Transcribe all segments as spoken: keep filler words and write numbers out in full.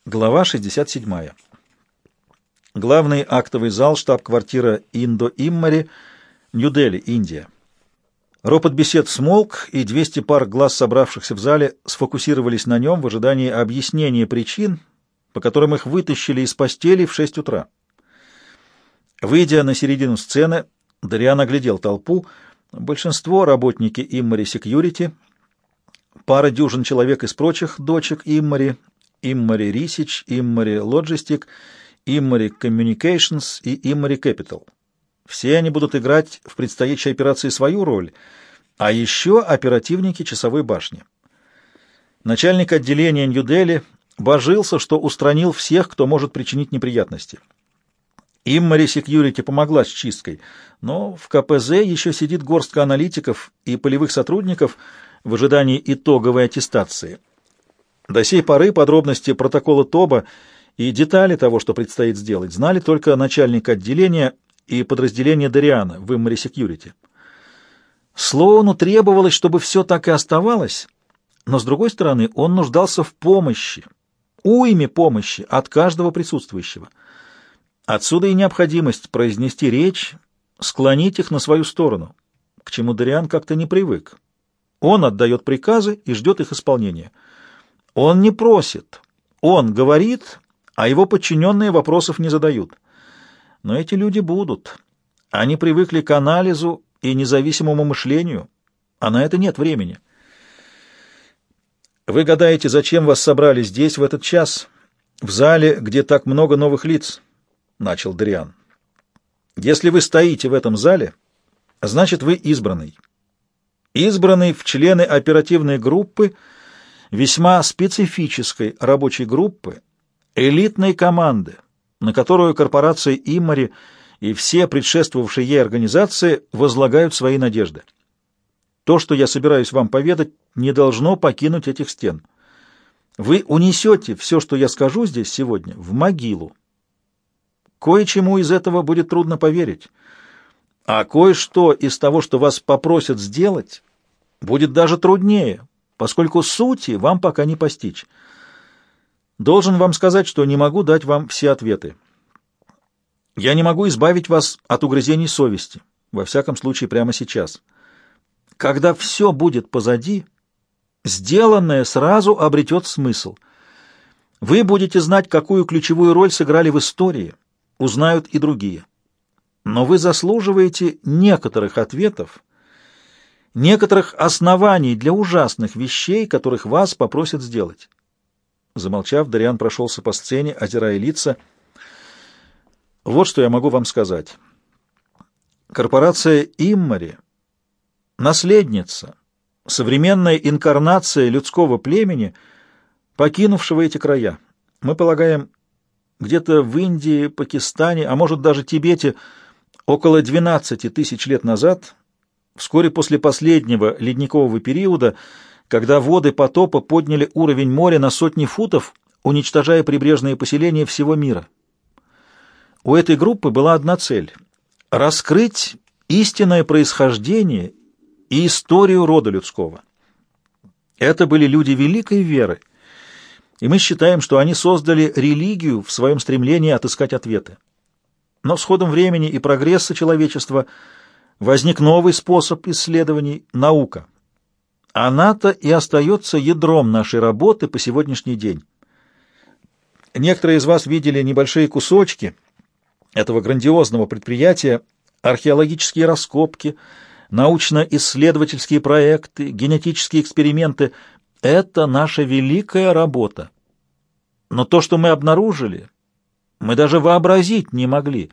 Глава шестьдесят семь. Главный актовый зал, штаб-квартира Индо-Иммари, Нью-Дели, Индия. Ропот бесед смолк, и двести пар глаз, собравшихся в зале, сфокусировались на нем в ожидании объяснения причин, по которым их вытащили из постели в шесть утра. Выйдя на середину сцены, Дориан оглядел толпу. Большинство — работники Иммари Секьюрити, пара дюжин человек из прочих дочек Иммари, Иммари Рисич, Иммари Лоджистик, Иммари Communications и Иммари Capital. Все они будут играть в предстоящей операции свою роль, а еще оперативники часовой башни. Начальник отделения Нью-Дели божился, что устранил всех, кто может причинить неприятности. Иммари Секьюрити помогла с чисткой, но в ка пэ зэ еще сидит горстка аналитиков и полевых сотрудников в ожидании итоговой аттестации. До сей поры подробности протокола ТОБа и детали того, что предстоит сделать, знали только начальник отделения и подразделение Дориана в Иммари Секьюрити. Слоуну требовалось, чтобы все так и оставалось, но, с другой стороны, он нуждался в помощи, уйме помощи от каждого присутствующего. Отсюда и необходимость произнести речь, склонить их на свою сторону, к чему Дориан как-то не привык. Он отдает приказы и ждет их исполнения. Он не просит, он говорит, а его подчиненные вопросов не задают. Но эти люди будут. Они привыкли к анализу и независимому мышлению, а на это нет времени. Вы гадаете, зачем вас собрали здесь в этот час, в зале, где так много новых лиц? — начал Дориан. Если вы стоите в этом зале, значит, вы избранный. Избранный в члены оперативной группы, весьма специфической рабочей группы, элитной команды, на которую корпорация Иммари и все предшествовавшие ей организации возлагают свои надежды. То, что я собираюсь вам поведать, не должно покинуть этих стен. Вы унесете все, что я скажу здесь сегодня, в могилу. Кое-чему из этого будет трудно поверить, а кое-что из того, что вас попросят сделать, будет даже труднее, поскольку сути вам пока не постичь. Должен вам сказать, что не могу дать вам все ответы. Я не могу избавить вас от угрызений совести, во всяком случае прямо сейчас. Когда все будет позади, сделанное сразу обретет смысл. Вы будете знать, какую ключевую роль сыграли в истории, узнают и другие. Но вы заслуживаете некоторых ответов, некоторых оснований для ужасных вещей, которых вас попросят сделать. Замолчав, Дориан прошелся по сцене, озирая лица. Вот что я могу вам сказать. Корпорация Иммари — наследница, современная инкарнация людского племени, покинувшего эти края. Мы полагаем, где-то в Индии, Пакистане, а может даже Тибете, около двенадцати тысяч лет назад, вскоре после последнего ледникового периода, когда воды потопа подняли уровень моря на сотни футов, уничтожая прибрежные поселения всего мира. У этой группы была одна цель — раскрыть истинное происхождение и историю рода людского. Это были люди великой веры, и мы считаем, что они создали религию в своем стремлении отыскать ответы. Но с ходом времени и прогресса человечества возник новый способ исследований — наука. Она-то и остается ядром нашей работы по сегодняшний день. Некоторые из вас видели небольшие кусочки этого грандиозного предприятия, археологические раскопки, научно-исследовательские проекты, генетические эксперименты. Это наша великая работа. Но то, что мы обнаружили, мы даже вообразить не могли.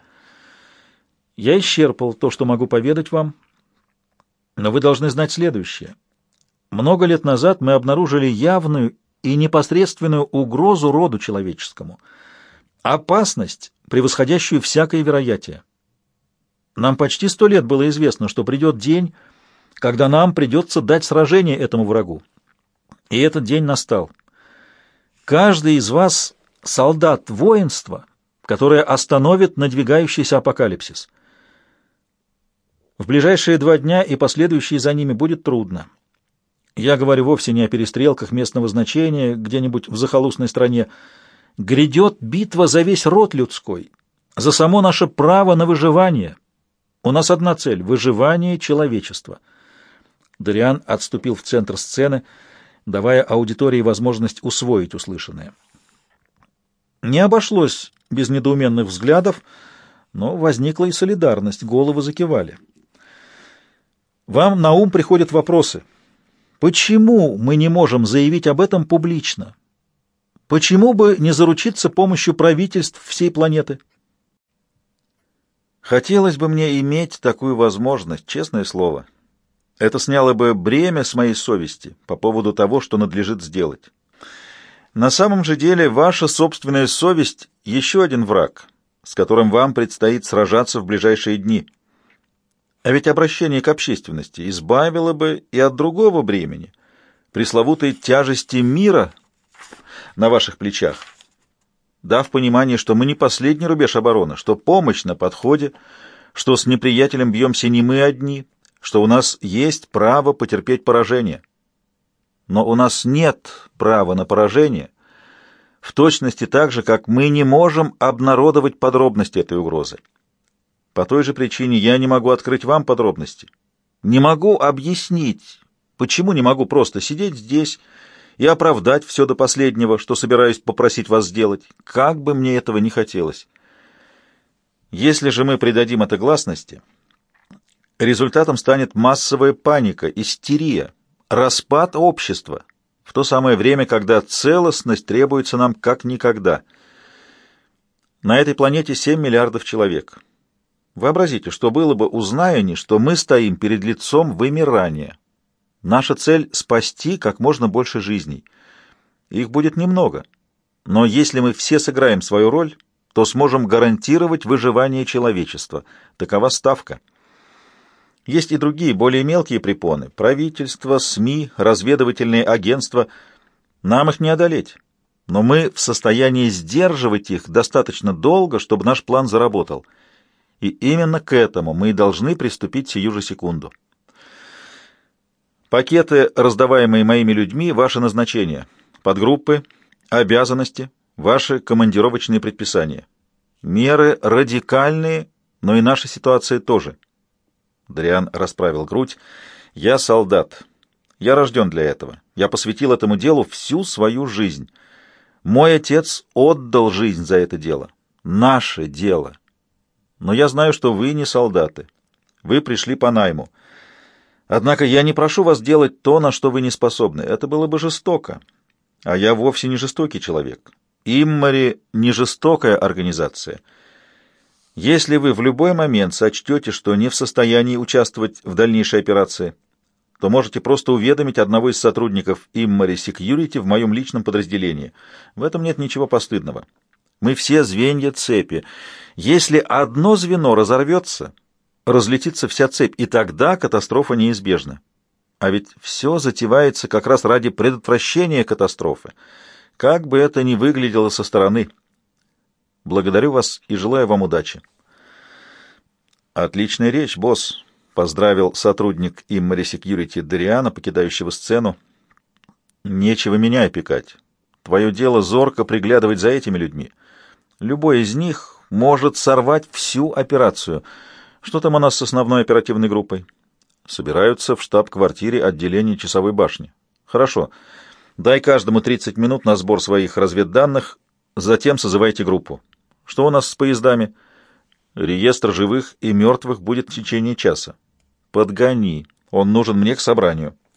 Я исчерпал то, что могу поведать вам, но вы должны знать следующее. Много лет назад мы обнаружили явную и непосредственную угрозу роду человеческому, опасность, превосходящую всякое вероятие. Нам почти сто лет было известно, что придет день, когда нам придется дать сражение этому врагу. И этот день настал. Каждый из вас — солдат воинства, которое остановит надвигающийся апокалипсис. В ближайшие два дня и последующие за ними будет трудно. Я говорю вовсе не о перестрелках местного значения где-нибудь в захолустной стране. Грядет битва за весь род людской, за само наше право на выживание. У нас одна цель — выживание человечества». Дориан отступил в центр сцены, давая аудитории возможность усвоить услышанное. Не обошлось без недоуменных взглядов, но возникла и солидарность, головы закивали. Вам на ум приходят вопросы. Почему мы не можем заявить об этом публично? Почему бы не заручиться помощью правительств всей планеты? Хотелось бы мне иметь такую возможность, честное слово. Это сняло бы бремя с моей совести по поводу того, что надлежит сделать. На самом же деле, ваша собственная совесть — еще один враг, с которым вам предстоит сражаться в ближайшие дни. А ведь обращение к общественности избавило бы и от другого бремени, пресловутой тяжести мира на ваших плечах, дав понимание, что мы не последний рубеж обороны, что помощь на подходе, что с неприятелем бьемся не мы одни, что у нас есть право потерпеть поражение. Но у нас нет права на поражение, в точности так же, как мы не можем обнародовать подробности этой угрозы. По той же причине я не могу открыть вам подробности. Не могу объяснить, почему не могу просто сидеть здесь и оправдать все до последнего, что собираюсь попросить вас сделать, как бы мне этого не хотелось. Если же мы придадим это гласности, результатом станет массовая паника, истерия, распад общества, в то самое время, когда целостность требуется нам как никогда. На этой планете семь миллиардов человек. Вообразите, что было бы, узная они, что мы стоим перед лицом вымирания. Наша цель — спасти как можно больше жизней. Их будет немного, но если мы все сыграем свою роль, то сможем гарантировать выживание человечества. Такова ставка. Есть и другие, более мелкие препоны — правительство, СМИ, разведывательные агентства. Нам их не одолеть, но мы в состоянии сдерживать их достаточно долго, чтобы наш план заработал. И именно к этому мы и должны приступить сию же секунду. Пакеты, раздаваемые моими людьми, — ваше назначение. Подгруппы, обязанности, ваши командировочные предписания. Меры радикальные, но и наша ситуация тоже. Дориан расправил грудь. «Я солдат. Я рожден для этого. Я посвятил этому делу всю свою жизнь. Мой отец отдал жизнь за это дело. Наше дело. Но я знаю, что вы не солдаты. Вы пришли по найму. Однако я не прошу вас делать то, на что вы не способны. Это было бы жестоко. А я вовсе не жестокий человек. Иммари — не жестокая организация. Если вы в любой момент сочтете, что не в состоянии участвовать в дальнейшей операции, то можете просто уведомить одного из сотрудников Иммари Security в моем личном подразделении. В этом нет ничего постыдного. Мы все звенья цепи. Если одно звено разорвется, разлетится вся цепь, и тогда катастрофа неизбежна. А ведь все затевается как раз ради предотвращения катастрофы, как бы это ни выглядело со стороны. Благодарю вас и желаю вам удачи. Отличная речь, босс, — поздравил сотрудник Иммари Security Дориана, покидающего сцену. Нечего меня опекать. Твое дело зорко приглядывать за этими людьми. Любой из них может сорвать всю операцию. Что там у нас с основной оперативной группой? Собираются в штаб-квартире отделения часовой башни. Хорошо. Дай каждому тридцать минут на сбор своих разведданных, затем созывайте группу. Что у нас с поездами? Реестр живых и мертвых будет в течение часа. Подгони. Он нужен мне к собранию.